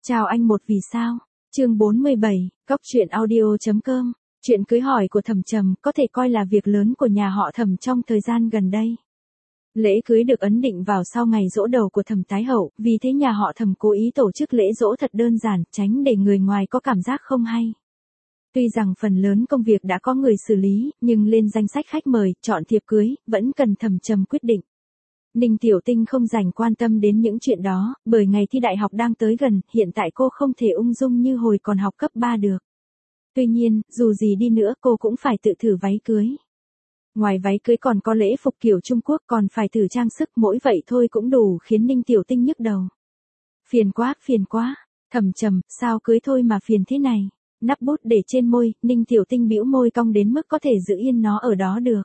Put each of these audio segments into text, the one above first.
Chào anh một vì sao. Chương 47, cóc.audio.com. Chuyện cưới hỏi của Thẩm Trầm có thể coi là việc lớn của nhà họ Thẩm trong thời gian gần đây. Lễ cưới được ấn định vào sau ngày giỗ đầu của Thẩm Thái Hậu, vì thế nhà họ Thẩm cố ý tổ chức lễ giỗ thật đơn giản, tránh để người ngoài có cảm giác không hay. Tuy rằng phần lớn công việc đã có người xử lý, nhưng lên danh sách khách mời, chọn thiệp cưới, vẫn cần Thẩm Trầm quyết định. Ninh Tiểu Tinh không dành quan tâm đến những chuyện đó, bởi ngày thi đại học đang tới gần, hiện tại cô không thể ung dung như hồi còn học cấp 3 được. Tuy nhiên, dù gì đi nữa cô cũng phải tự thử váy cưới. Ngoài váy cưới còn có lễ phục kiểu Trung Quốc, còn phải thử trang sức, mỗi vậy thôi cũng đủ khiến Ninh Tiểu Tinh nhức đầu. Phiền quá, Thẩm Trầm, sao cưới thôi mà phiền thế này. Nắp bút để trên môi, Ninh Tiểu Tinh bĩu môi cong đến mức có thể giữ yên nó ở đó được.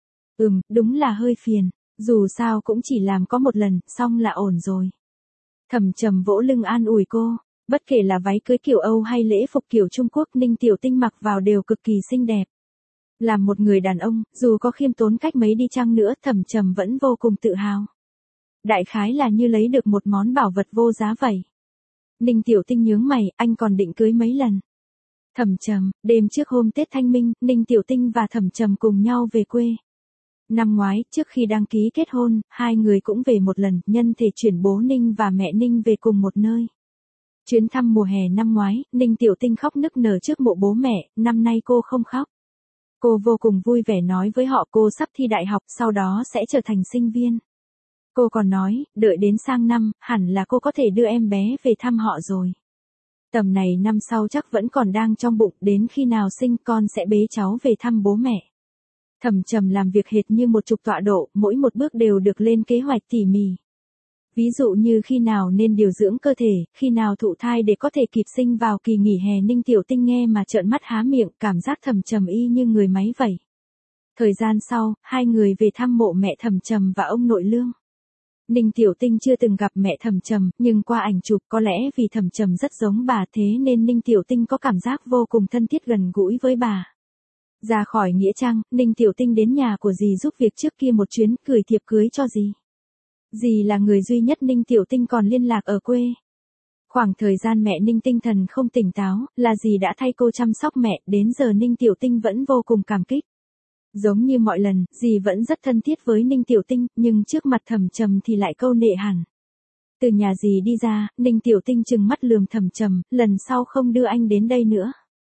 Đúng là hơi phiền. Dù sao cũng chỉ làm có một lần, xong là ổn rồi. Thẩm Trầm vỗ lưng an ủi cô, bất kể là váy cưới kiểu Âu hay lễ phục kiểu Trung Quốc, Ninh Tiểu Tinh mặc vào đều cực kỳ xinh đẹp. Làm một người đàn ông, dù có khiêm tốn cách mấy đi chăng nữa, Thẩm Trầm vẫn vô cùng tự hào. Đại khái là như lấy được một món bảo vật vô giá vậy. Ninh Tiểu Tinh nhướng mày, anh còn định cưới mấy lần? Thẩm Trầm, đêm trước hôm Tết Thanh Minh, Ninh Tiểu Tinh và Thẩm Trầm cùng nhau về quê. Năm ngoái, trước khi đăng ký kết hôn, hai người cũng về một lần, nhân thể chuyển bố Ninh và mẹ Ninh về cùng một nơi. Chuyến thăm mùa hè năm ngoái, Ninh Tiểu Tinh khóc nức nở trước mộ bố mẹ, năm nay cô không khóc. Cô vô cùng vui vẻ nói với họ cô sắp thi đại học, sau đó sẽ trở thành sinh viên. Cô còn nói, đợi đến sang năm, hẳn là cô có thể đưa em bé về thăm họ rồi. Tầm này năm sau chắc vẫn còn đang trong bụng, đến khi nào sinh con sẽ bế cháu về thăm bố mẹ. Thẩm Trầm làm việc hệt như một trục tọa độ, mỗi một bước đều được lên kế hoạch tỉ mỉ. Ví dụ như khi nào nên điều dưỡng cơ thể, khi nào thụ thai để có thể kịp sinh vào kỳ nghỉ hè. Ninh Tiểu Tinh nghe mà trợn mắt há miệng, cảm giác Thẩm Trầm y như người máy vậy. Thời gian sau, hai người về thăm mộ mẹ Thẩm Trầm và ông nội Lương. Ninh Tiểu Tinh chưa từng gặp mẹ Thẩm Trầm, nhưng qua ảnh chụp có lẽ vì Thẩm Trầm rất giống bà, thế nên Ninh Tiểu Tinh có cảm giác vô cùng thân thiết gần gũi với bà. Ra khỏi nghĩa trang, Ninh Tiểu Tinh đến nhà của dì giúp việc trước kia một chuyến, gửi thiệp cưới cho dì. Dì là người duy nhất Ninh Tiểu Tinh còn liên lạc ở quê. Khoảng thời gian mẹ Ninh tinh thần không tỉnh táo, là dì đã thay cô chăm sóc mẹ, đến giờ Ninh Tiểu Tinh vẫn vô cùng cảm kích. Giống như mọi lần, dì vẫn rất thân thiết với Ninh Tiểu Tinh, nhưng trước mặt Thẩm Trầm thì lại câu nệ hẳn. Từ nhà dì đi ra, Ninh Tiểu Tinh trừng mắt lườm Thẩm Trầm, lần sau không đưa anh đến đây nữa.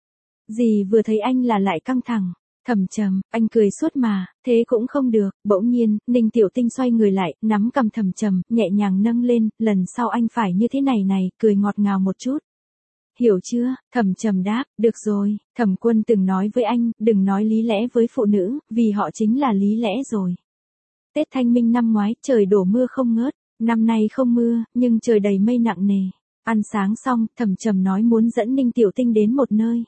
Dì vừa thấy anh là lại căng thẳng. Thẩm Trầm, anh cười suốt mà, thế cũng không được. Bỗng nhiên, Ninh Tiểu Tinh xoay người lại, nắm cầm Thẩm Trầm, nhẹ nhàng nâng lên, lần sau anh phải như thế này này, cười ngọt ngào một chút. Hiểu chưa? Thẩm Trầm đáp, được rồi, Thẩm Quân từng nói với anh, đừng nói lý lẽ với phụ nữ, vì họ chính là lý lẽ rồi. Tết Thanh Minh năm ngoái, trời đổ mưa không ngớt, năm nay không mưa, nhưng trời đầy mây nặng nề. Ăn sáng xong, Thẩm Trầm nói muốn dẫn Ninh Tiểu Tinh đến một nơi.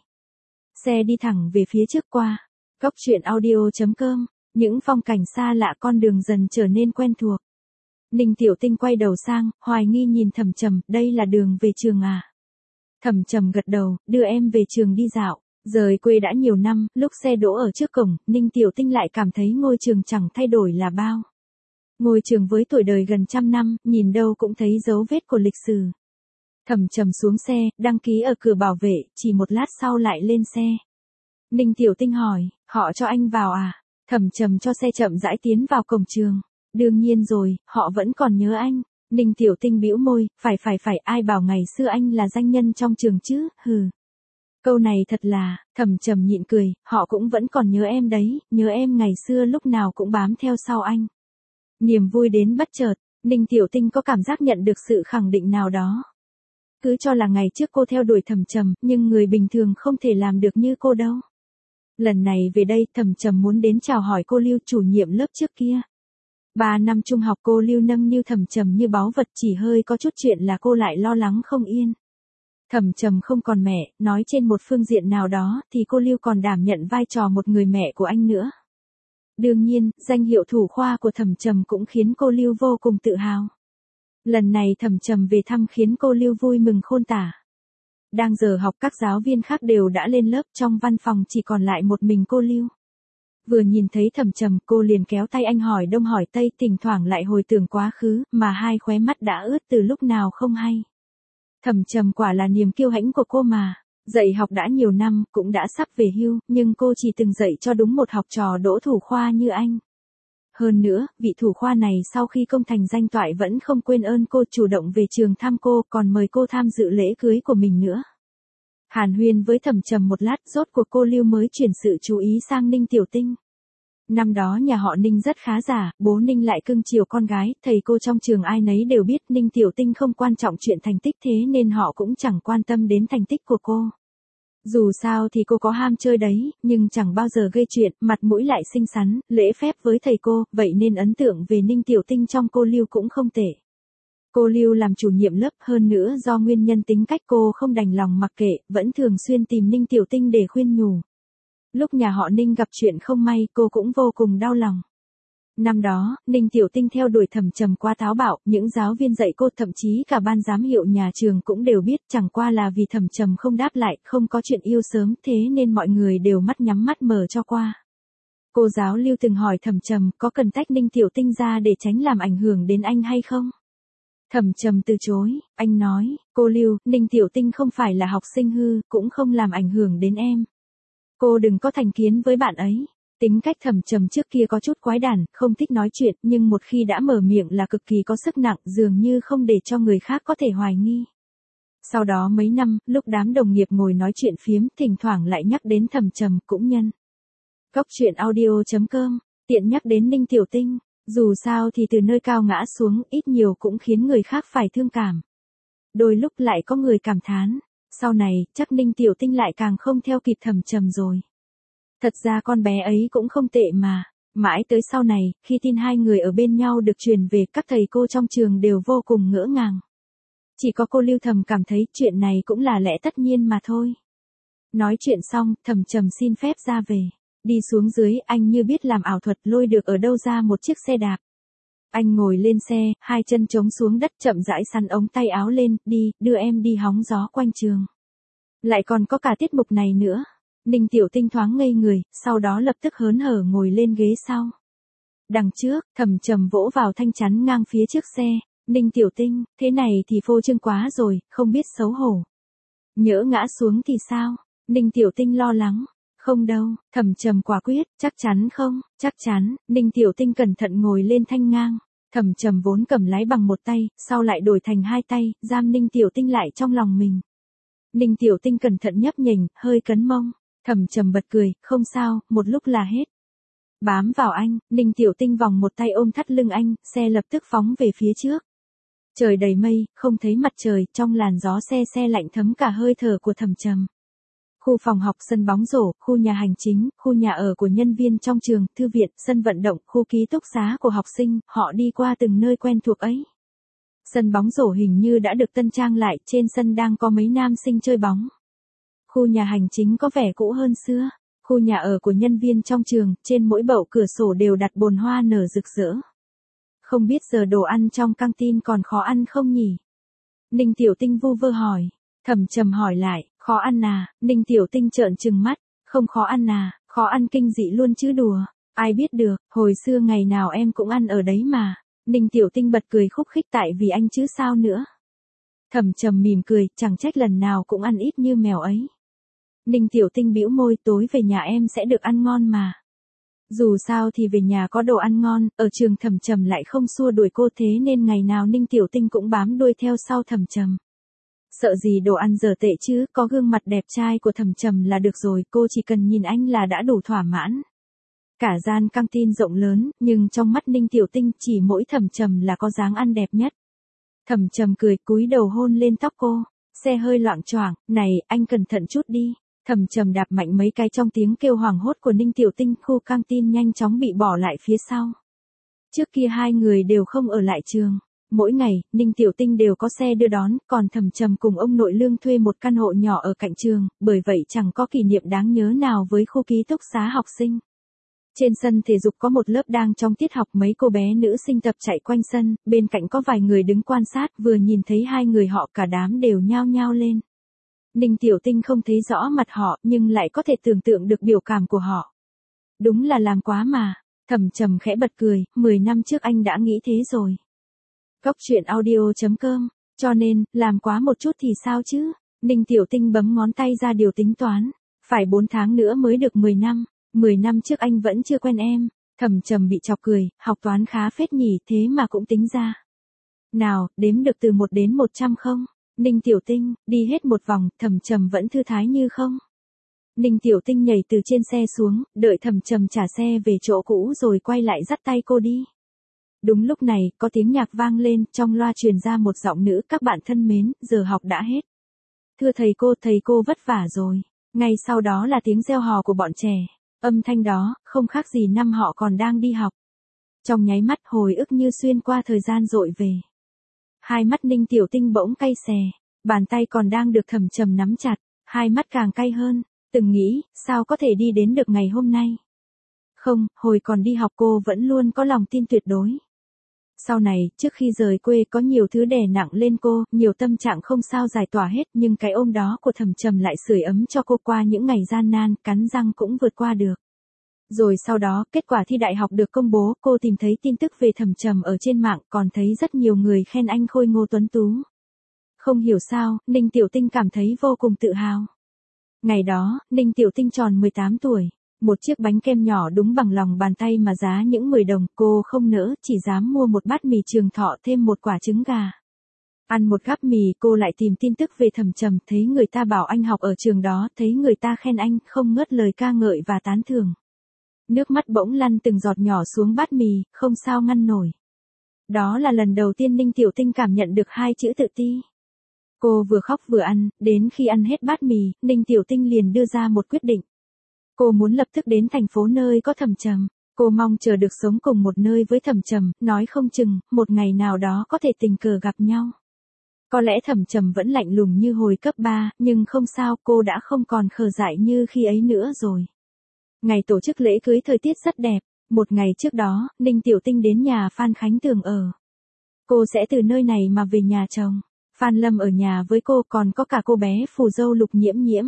Xe đi thẳng về phía trước qua. Cóc.audio.com. Những phong cảnh xa lạ, con đường dần trở nên quen thuộc. Ninh Tiểu Tinh quay đầu sang, hoài nghi nhìn Thẩm Trầm, đây là đường về trường à? Thẩm Trầm gật đầu, đưa em về trường đi dạo. Rời quê đã nhiều năm, lúc xe đỗ ở trước cổng, Ninh Tiểu Tinh lại cảm thấy ngôi trường chẳng thay đổi là bao. Ngôi trường với tuổi đời gần 100 năm, nhìn đâu cũng thấy dấu vết của lịch sử. Thẩm Trầm xuống xe, đăng ký ở cửa bảo vệ, chỉ một lát sau lại lên xe. Ninh Tiểu Tinh hỏi, họ cho anh vào à? Thẩm Trầm cho xe chậm rãi tiến vào cổng trường. Đương nhiên rồi, họ vẫn còn nhớ anh. Ninh Tiểu Tinh bĩu môi, phải, ai bảo ngày xưa anh là danh nhân trong trường chứ, hừ. Câu này thật là, Thẩm Trầm nhịn cười, họ cũng vẫn còn nhớ em đấy, nhớ em ngày xưa lúc nào cũng bám theo sau anh. Niềm vui đến bất chợt, Ninh Tiểu Tinh có cảm giác nhận được sự khẳng định nào đó. Cứ cho là ngày trước cô theo đuổi Thẩm Trầm, nhưng người bình thường không thể làm được như cô đâu. Lần này về đây, Thẩm Trầm muốn đến chào hỏi cô Lưu, chủ nhiệm lớp trước kia. 3 năm trung học cô Lưu nâng niu Thẩm Trầm như báu vật, chỉ hơi có chút chuyện là cô lại lo lắng không yên. Thẩm Trầm không còn mẹ, nói trên một phương diện nào đó, thì cô Lưu còn đảm nhận vai trò một người mẹ của anh nữa. Đương nhiên, danh hiệu thủ khoa của Thẩm Trầm cũng khiến cô Lưu vô cùng tự hào. Lần này Thẩm Trầm về thăm khiến cô Lưu vui mừng khôn tả. Đang giờ học các giáo viên khác đều đã lên lớp, trong văn phòng chỉ còn lại một mình cô Lưu. Vừa nhìn thấy Thẩm Trầm, cô liền kéo tay anh hỏi đông hỏi tây, thỉnh thoảng lại hồi tưởng quá khứ, mà hai khóe mắt đã ướt từ lúc nào không hay. Thẩm Trầm quả là niềm kiêu hãnh của cô mà. Dạy học đã nhiều năm, cũng đã sắp về hưu, nhưng cô chỉ từng dạy cho đúng một học trò đỗ thủ khoa như anh. Hơn nữa, vị thủ khoa này sau khi công thành danh toại vẫn không quên ơn cô, chủ động về trường thăm cô, còn mời cô tham dự lễ cưới của mình nữa. Hàn huyên với Thẩm Trầm một lát, rốt cuộc cô Lưu mới chuyển sự chú ý sang Ninh Tiểu Tinh. Năm đó nhà họ Ninh rất khá giả, bố Ninh lại cưng chiều con gái, thầy cô trong trường ai nấy đều biết Ninh Tiểu Tinh không quan trọng chuyện thành tích, thế nên họ cũng chẳng quan tâm đến thành tích của cô. Dù sao thì cô có ham chơi đấy, nhưng chẳng bao giờ gây chuyện, mặt mũi lại xinh xắn, lễ phép với thầy cô, vậy nên ấn tượng về Ninh Tiểu Tinh trong cô Lưu cũng không tệ. Cô Lưu làm chủ nhiệm lớp, hơn nữa do nguyên nhân tính cách cô không đành lòng mặc kệ, vẫn thường xuyên tìm Ninh Tiểu Tinh để khuyên nhủ. Lúc nhà họ Ninh gặp chuyện không may, cô cũng vô cùng đau lòng. Năm đó, Ninh Tiểu Tinh theo đuổi Thẩm Trầm quá táo bạo, những giáo viên dạy cô, thậm chí cả ban giám hiệu nhà trường cũng đều biết, chẳng qua là vì Thẩm Trầm không đáp lại, không có chuyện yêu sớm, thế nên mọi người đều mắt nhắm mắt mở cho qua. Cô giáo Lưu từng hỏi Thẩm Trầm có cần tách Ninh Tiểu Tinh ra để tránh làm ảnh hưởng đến anh hay không? Thẩm Trầm từ chối, anh nói, cô Lưu, Ninh Tiểu Tinh không phải là học sinh hư, cũng không làm ảnh hưởng đến em. Cô đừng có thành kiến với bạn ấy. Tính cách Thẩm Trầm trước kia có chút quái đản, không thích nói chuyện, nhưng một khi đã mở miệng là cực kỳ có sức nặng, dường như không để cho người khác có thể hoài nghi. Sau đó mấy năm, lúc đám đồng nghiệp ngồi nói chuyện phiếm, thỉnh thoảng lại nhắc đến Thẩm Trầm, cũng nhân. Góc truyện audio.com, tiện nhắc đến Ninh Tiểu Tinh, dù sao thì từ nơi cao ngã xuống, ít nhiều cũng khiến người khác phải thương cảm. Đôi lúc lại có người cảm thán, sau này, chắc Ninh Tiểu Tinh lại càng không theo kịp Thẩm Trầm rồi. Thật ra con bé ấy cũng không tệ mà. Mãi tới sau này, khi tin hai người ở bên nhau được truyền về, các thầy cô trong trường đều vô cùng ngỡ ngàng. Chỉ có cô Lưu thầm cảm thấy chuyện này cũng là lẽ tất nhiên mà thôi. Nói chuyện xong, Thẩm Trầm xin phép ra về. Đi xuống dưới, anh như biết làm ảo thuật, lôi được ở đâu ra một chiếc xe đạp. Anh ngồi lên xe, hai chân chống xuống đất, chậm rãi xắn ống tay áo lên, đi, đưa em đi hóng gió quanh trường. Lại còn có cả tiết mục này nữa. Ninh Tiểu Tinh thoáng ngây người, sau đó lập tức hớn hở ngồi lên ghế sau. Đằng trước, Thẩm Trầm vỗ vào thanh chắn ngang phía trước xe. Ninh Tiểu Tinh, thế này thì phô trương quá rồi, không biết xấu hổ. Nhỡ ngã xuống thì sao? Ninh Tiểu Tinh lo lắng. Không đâu, Thẩm Trầm quả quyết, chắc chắn không, chắc chắn. Ninh Tiểu Tinh cẩn thận ngồi lên thanh ngang. Thẩm Trầm vốn cầm lái bằng một tay, sau lại đổi thành hai tay, giam Ninh Tiểu Tinh lại trong lòng mình. Ninh Tiểu Tinh cẩn thận nhấp nhỉnh, hơi cấn mông. Thẩm Trầm bật cười, không sao, một lúc là hết. Bám vào anh, Ninh Tiểu Tinh vòng một tay ôm thắt lưng anh, xe lập tức phóng về phía trước. Trời đầy mây, không thấy mặt trời, trong làn gió xe lạnh thấm cả hơi thở của Thẩm Trầm. Khu phòng học, sân bóng rổ, khu nhà hành chính, khu nhà ở của nhân viên trong trường, thư viện, sân vận động, khu ký túc xá của học sinh, họ đi qua từng nơi quen thuộc ấy. Sân bóng rổ hình như đã được tân trang lại, trên sân đang có mấy nam sinh chơi bóng. Khu nhà hành chính có vẻ cũ hơn xưa. Khu nhà ở của nhân viên trong trường, trên mỗi bậu cửa sổ đều đặt bồn hoa nở rực rỡ. Không biết giờ đồ ăn trong căng tin còn khó ăn không nhỉ? Ninh Tiểu Tinh vu vơ hỏi. Thẩm Trầm hỏi lại, khó ăn à? Ninh Tiểu Tinh trợn trừng mắt, không khó ăn à, khó ăn kinh dị luôn chứ đùa. Ai biết được, hồi xưa ngày nào em cũng ăn ở đấy mà. Ninh Tiểu Tinh bật cười khúc khích, tại vì anh chứ sao nữa. Thẩm Trầm mỉm cười, chẳng trách lần nào cũng ăn ít như mèo ấy. Ninh Tiểu Tinh bĩu môi, tối về nhà em sẽ được ăn ngon mà. Dù sao thì về nhà có đồ ăn ngon, ở trường Thẩm Trầm lại không xua đuổi cô, thế nên ngày nào Ninh Tiểu Tinh cũng bám đuôi theo sau Thẩm Trầm. Sợ gì đồ ăn dở tệ chứ, có gương mặt đẹp trai của Thẩm Trầm là được rồi, cô chỉ cần nhìn anh là đã đủ thỏa mãn. Cả gian căng tin rộng lớn, nhưng trong mắt Ninh Tiểu Tinh chỉ mỗi Thẩm Trầm là có dáng ăn đẹp nhất. Thẩm Trầm cười, cúi đầu hôn lên tóc cô. Xe hơi loạng choạng, này, anh cẩn thận chút đi. Thẩm Trầm đạp mạnh mấy cái, trong tiếng kêu hoảng hốt của Ninh Tiểu Tinh, khu căng tin nhanh chóng bị bỏ lại phía sau. Trước kia hai người đều không ở lại trường. Mỗi ngày, Ninh Tiểu Tinh đều có xe đưa đón, còn Thẩm Trầm cùng ông nội Lương thuê một căn hộ nhỏ ở cạnh trường, bởi vậy chẳng có kỷ niệm đáng nhớ nào với khu ký túc xá học sinh. Trên sân thể dục có một lớp đang trong tiết học, mấy cô bé nữ sinh tập chạy quanh sân, bên cạnh có vài người đứng quan sát, vừa nhìn thấy hai người họ cả đám đều nhao nhao lên. Ninh Tiểu Tinh không thấy rõ mặt họ, nhưng lại có thể tưởng tượng được biểu cảm của họ. Đúng là làm quá mà. Thẩm Trầm khẽ bật cười, 10 năm trước anh đã nghĩ thế rồi. Góc truyện audio.com Cho nên, làm quá một chút thì sao chứ? Ninh Tiểu Tinh bấm ngón tay ra điều tính toán. Phải 4 tháng nữa mới được 10 năm. 10 năm trước anh vẫn chưa quen em. Thẩm Trầm bị chọc cười, học toán khá phết nhỉ, thế mà cũng tính ra. Nào, đếm được từ 1 đến 100 không? Ninh Tiểu Tinh, đi hết một vòng, Thẩm Trầm vẫn thư thái như không. Ninh Tiểu Tinh nhảy từ trên xe xuống, đợi Thẩm Trầm trả xe về chỗ cũ rồi quay lại dắt tay cô đi. Đúng lúc này, có tiếng nhạc vang lên, trong loa truyền ra một giọng nữ, các bạn thân mến, giờ học đã hết. Thưa thầy cô vất vả rồi. Ngay sau đó là tiếng reo hò của bọn trẻ. Âm thanh đó, không khác gì năm họ còn đang đi học. Trong nháy mắt hồi ức như xuyên qua thời gian dội về. Hai mắt Ninh Tiểu Tinh bỗng cay xè, bàn tay còn đang được Thẩm Trầm nắm chặt, hai mắt càng cay hơn, từng nghĩ, sao có thể đi đến được ngày hôm nay. Không, hồi còn đi học cô vẫn luôn có lòng tin tuyệt đối. Sau này, trước khi rời quê có nhiều thứ đè nặng lên cô, nhiều tâm trạng không sao giải tỏa hết, nhưng cái ôm đó của Thẩm Trầm lại sưởi ấm cho cô qua những ngày gian nan, cắn răng cũng vượt qua được. Rồi sau đó, kết quả thi đại học được công bố, cô tìm thấy tin tức về Thẩm Trầm ở trên mạng, còn thấy rất nhiều người khen anh khôi ngô tuấn tú. Không hiểu sao, Ninh Tiểu Tinh cảm thấy vô cùng tự hào. Ngày đó, Ninh Tiểu Tinh tròn 18 tuổi. Một chiếc bánh kem nhỏ đúng bằng lòng bàn tay mà giá những 10 đồng, cô không nỡ, chỉ dám mua một bát mì Trường Thọ thêm một quả trứng gà. Ăn một gắp mì, cô lại tìm tin tức về Thẩm Trầm, thấy người ta bảo anh học ở trường đó, thấy người ta khen anh, không ngớt lời ca ngợi và tán thưởng. Nước mắt bỗng lăn từng giọt nhỏ xuống bát mì, không sao ngăn nổi. Đó là lần đầu tiên Ninh Tiểu Tinh cảm nhận được hai chữ tự ti. Cô vừa khóc vừa ăn, đến khi ăn hết bát mì, Ninh Tiểu Tinh liền đưa ra một quyết định. Cô muốn lập tức đến thành phố nơi có Thẩm Trầm. Cô mong chờ được sống cùng một nơi với Thẩm Trầm, nói không chừng, một ngày nào đó có thể tình cờ gặp nhau. Có lẽ Thẩm Trầm vẫn lạnh lùng như hồi cấp 3, nhưng không sao, cô đã không còn khờ dại như khi ấy nữa rồi. Ngày tổ chức lễ cưới thời tiết rất đẹp. Một ngày trước đó, Ninh Tiểu Tinh đến nhà Phan Khánh Tường ở. Cô sẽ từ nơi này mà về nhà chồng. Phan Lâm ở nhà với cô, còn có cả cô bé phù dâu Lục Nhiễm Nhiễm.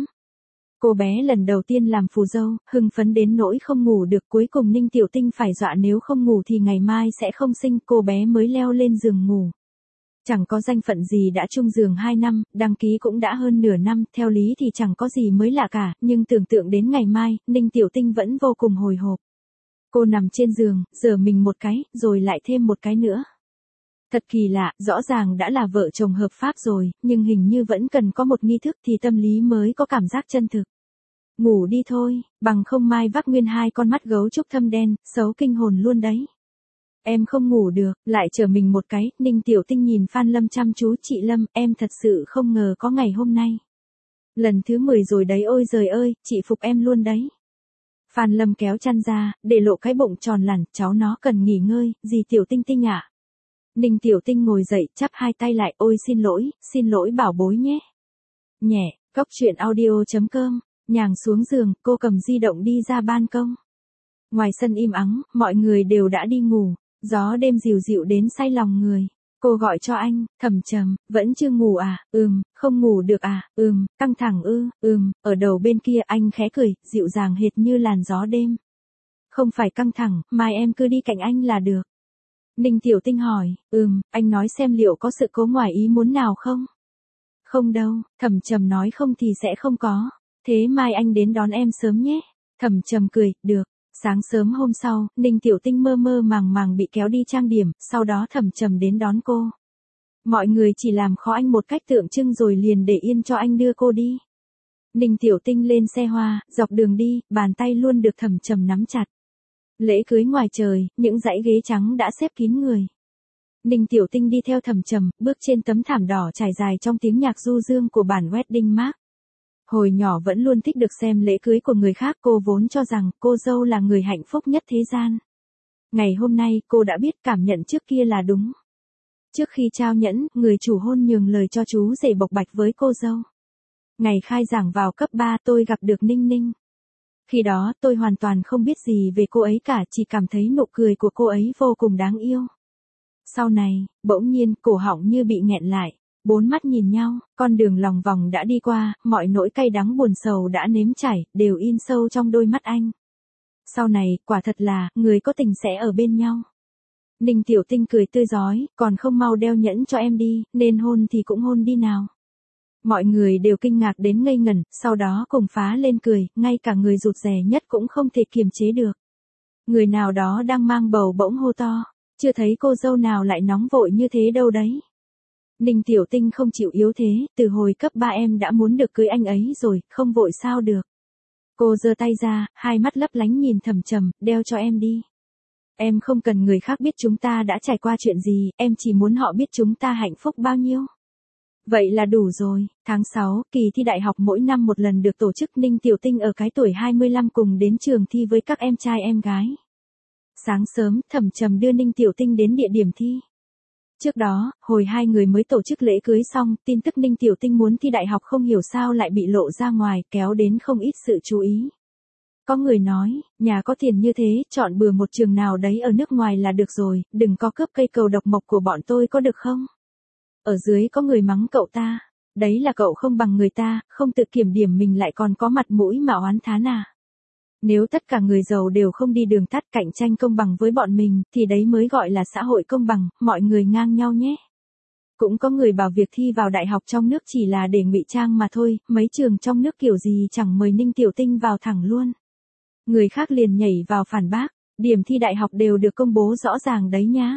Cô bé lần đầu tiên làm phù dâu, hưng phấn đến nỗi không ngủ được, cuối cùng Ninh Tiểu Tinh phải dọa nếu không ngủ thì ngày mai sẽ không sinh, cô bé mới leo lên giường ngủ. Chẳng có danh phận gì đã chung giường 2 năm, đăng ký cũng đã hơn nửa năm, theo lý thì chẳng có gì mới lạ cả, nhưng tưởng tượng đến ngày mai, Ninh Tiểu Tinh vẫn vô cùng hồi hộp. Cô nằm trên giường, giở mình một cái, rồi lại thêm một cái nữa. Thật kỳ lạ, rõ ràng đã là vợ chồng hợp pháp rồi, nhưng hình như vẫn cần có một nghi thức thì tâm lý mới có cảm giác chân thực. Ngủ đi thôi, bằng không mai vác nguyên 2 con mắt gấu trúc thâm đen, xấu kinh hồn luôn đấy. Em không ngủ được, lại trở mình một cái, Ninh Tiểu Tinh nhìn Phan Lâm chăm chú, chị Lâm, em thật sự không ngờ có ngày hôm nay. Lần thứ 10 rồi đấy, ôi giời ơi, chị phục em luôn đấy. Phan Lâm kéo chăn ra, để lộ cái bụng tròn lẳn, cháu nó cần nghỉ ngơi, gì Tiểu Tinh Tinh ạ. Ninh Tiểu Tinh ngồi dậy, chắp hai tay lại, ôi xin lỗi bảo bối nhé. Nhẹ, Cóc Truyện Audio.com, nhàng xuống giường, cô cầm di động đi ra ban công. Ngoài sân im ắng, mọi người đều đã đi ngủ, gió đêm dịu dịu đến say lòng người. Cô gọi cho anh, Thẩm Trầm, vẫn chưa ngủ à, không ngủ được à, căng thẳng ở đầu bên kia anh khẽ cười, dịu dàng hệt như làn gió đêm. Không phải căng thẳng, mai em cứ đi cạnh anh là được. Ninh Tiểu Tinh hỏi, anh nói xem liệu có sự cố ngoài ý muốn nào không? Không đâu, Thẩm Trầm nói không thì sẽ không có. Thế mai anh đến đón em sớm nhé. Thẩm Trầm cười, được. Sáng sớm hôm sau, Ninh Tiểu Tinh mơ mơ màng màng bị kéo đi trang điểm, sau đó Thẩm Trầm đến đón cô. Mọi người chỉ làm khó anh một cách tượng trưng rồi liền để yên cho anh đưa cô đi. Ninh Tiểu Tinh lên xe hoa, dọc đường đi, bàn tay luôn được Thẩm Trầm nắm chặt. Lễ cưới ngoài trời, những dãy ghế trắng đã xếp kín người. Ninh Tiểu Tinh đi theo Thẩm Trầm, bước trên tấm thảm đỏ trải dài trong tiếng nhạc du dương của bản wedding march. Hồi nhỏ vẫn luôn thích được xem lễ cưới của người khác, cô vốn cho rằng cô dâu là người hạnh phúc nhất thế gian. Ngày hôm nay, cô đã biết cảm nhận trước kia là đúng. Trước khi trao nhẫn, người chủ hôn nhường lời cho chú rể bộc bạch với cô dâu. Ngày khai giảng vào cấp 3 tôi gặp được Ninh Ninh. Khi đó, tôi hoàn toàn không biết gì về cô ấy cả, chỉ cảm thấy nụ cười của cô ấy vô cùng đáng yêu. Sau này, bỗng nhiên, cổ họng như bị nghẹn lại. 4 mắt nhìn nhau, con đường lòng vòng đã đi qua, mọi nỗi cay đắng buồn sầu đã nếm trải, đều in sâu trong đôi mắt anh. Sau này, quả thật là, người có tình sẽ ở bên nhau. Ninh Tiểu Tinh cười tươi rói, còn không mau đeo nhẫn cho em đi, nên hôn thì cũng hôn đi nào. Mọi người đều kinh ngạc đến ngây ngẩn, sau đó cùng phá lên cười, ngay cả người rụt rè nhất cũng không thể kiềm chế được. Người nào đó đang mang bầu bỗng hô to, chưa thấy cô dâu nào lại nóng vội như thế đâu đấy. Ninh Tiểu Tinh không chịu yếu thế, từ hồi cấp 3 em đã muốn được cưới anh ấy rồi, không vội sao được. Cô giơ tay ra, hai mắt lấp lánh nhìn Thẩm Trầm, đeo cho em đi. Em không cần người khác biết chúng ta đã trải qua chuyện gì, em chỉ muốn họ biết chúng ta hạnh phúc bao nhiêu. Vậy là đủ rồi. Tháng 6, kỳ thi đại học mỗi năm một lần được tổ chức. Ninh Tiểu Tinh ở cái tuổi 25 cùng đến trường thi với các em trai em gái. Sáng sớm, Thẩm Trầm đưa Ninh Tiểu Tinh đến địa điểm thi. Trước đó, hồi hai người mới tổ chức lễ cưới xong, tin tức Ninh Tiểu Tinh muốn thi đại học không hiểu sao lại bị lộ ra ngoài, kéo đến không ít sự chú ý. Có người nói, nhà có tiền như thế, chọn bừa một trường nào đấy ở nước ngoài là được rồi, đừng có cướp cây cầu độc mộc của bọn tôi có được không? Ở dưới có người mắng cậu ta, đấy là cậu không bằng người ta, không tự kiểm điểm mình lại còn có mặt mũi mà oán thán à. Nếu tất cả người giàu đều không đi đường tắt cạnh tranh công bằng với bọn mình, thì đấy mới gọi là xã hội công bằng, mọi người ngang nhau nhé. Cũng có người bảo việc thi vào đại học trong nước chỉ là để ngụy trang mà thôi, mấy trường trong nước kiểu gì chẳng mời Ninh Tiểu Tinh vào thẳng luôn. Người khác liền nhảy vào phản bác, điểm thi đại học đều được công bố rõ ràng đấy nhá.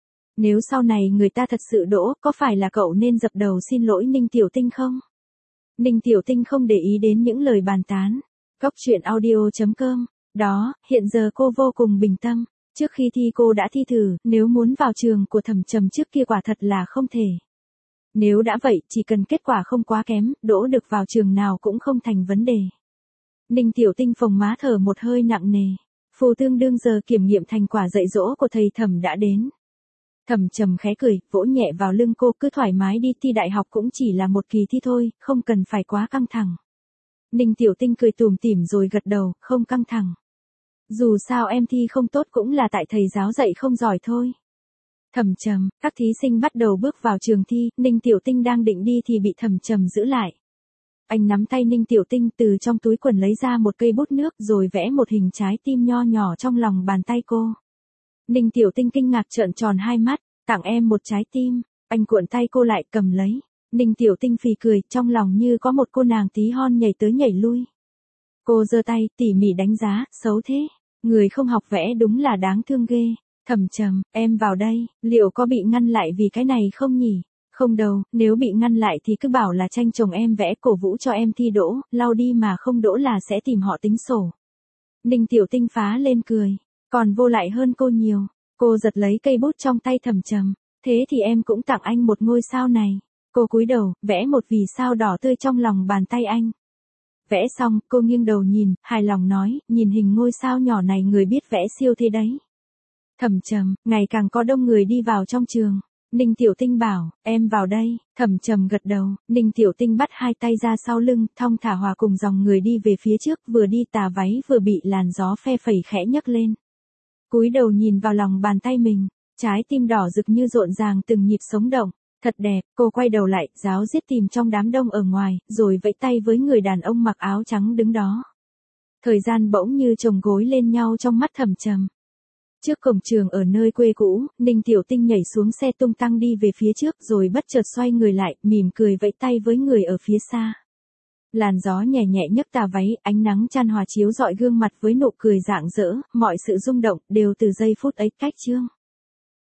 Nếu sau này người ta thật sự đỗ, có phải là cậu nên dập đầu xin lỗi Ninh Tiểu Tinh không? Ninh Tiểu Tinh không để ý đến những lời bàn tán. Góc truyện audio.com. Đó, hiện giờ cô vô cùng bình tâm. Trước khi thi cô đã thi thử, nếu muốn vào trường của Thẩm Trầm trước kia quả thật là không thể. Nếu đã vậy, chỉ cần kết quả không quá kém, đỗ được vào trường nào cũng không thành vấn đề. Ninh Tiểu Tinh phồng má thở một hơi nặng nề. Phù tương đương giờ kiểm nghiệm thành quả dạy dỗ của thầy Thẩm đã đến. Thẩm Trầm khẽ cười, vỗ nhẹ vào lưng cô, cứ thoải mái đi, thi đại học cũng chỉ là một kỳ thi thôi, không cần phải quá căng thẳng. Ninh Tiểu Tinh cười tủm tỉm rồi gật đầu, không căng thẳng. Dù sao em thi không tốt cũng là tại thầy giáo dạy không giỏi thôi. Thẩm Trầm, các thí sinh bắt đầu bước vào trường thi, Ninh Tiểu Tinh đang định đi thì bị Thẩm Trầm giữ lại. Anh nắm tay Ninh Tiểu Tinh từ trong túi quần lấy ra một cây bút nước rồi vẽ một hình trái tim nho nhỏ trong lòng bàn tay cô. Ninh Tiểu Tinh kinh ngạc trợn tròn hai mắt, tặng em một trái tim, anh cuộn tay cô lại cầm lấy. Ninh Tiểu Tinh phì cười, trong lòng như có một cô nàng tí hon nhảy tới nhảy lui. Cô giơ tay, tỉ mỉ đánh giá, xấu thế, người không học vẽ đúng là đáng thương ghê. Thẩm Trầm, em vào đây, liệu có bị ngăn lại vì cái này không nhỉ? Không đâu, nếu bị ngăn lại thì cứ bảo là tranh chồng em vẽ cổ vũ cho em thi đỗ, lau đi mà không đỗ là sẽ tìm họ tính sổ. Ninh Tiểu Tinh phá lên cười, còn vô lại hơn cô nhiều. Cô giật lấy cây bút trong tay Thẩm Trầm, thế thì em cũng tặng anh một ngôi sao này. Cô cúi đầu, vẽ một vì sao đỏ tươi trong lòng bàn tay anh. Vẽ xong, cô nghiêng đầu nhìn, hài lòng nói, nhìn hình ngôi sao nhỏ này người biết vẽ siêu thế đấy. Thẩm Trầm, ngày càng có đông người đi vào trong trường. Ninh Tiểu Tinh bảo, em vào đây. Thẩm Trầm gật đầu, Ninh Tiểu Tinh bắt hai tay ra sau lưng, thong thả hòa cùng dòng người đi về phía trước, vừa đi tà váy vừa bị làn gió phe phẩy khẽ nhấc lên. Cúi đầu nhìn vào lòng bàn tay mình, trái tim đỏ rực như rộn ràng từng nhịp sống động. Thật đẹp, cô quay đầu lại, ráo riết tìm trong đám đông ở ngoài, rồi vẫy tay với người đàn ông mặc áo trắng đứng đó. Thời gian bỗng như chồng gối lên nhau trong mắt Thẩm Trầm. Trước cổng trường ở nơi quê cũ, Ninh Tiểu Tinh nhảy xuống xe tung tăng đi về phía trước rồi bất chợt xoay người lại, mỉm cười vẫy tay với người ở phía xa. Làn gió nhẹ nhẹ nhấc tà váy, ánh nắng chan hòa chiếu rọi gương mặt với nụ cười rạng rỡ, mọi sự rung động đều từ giây phút ấy cách chương.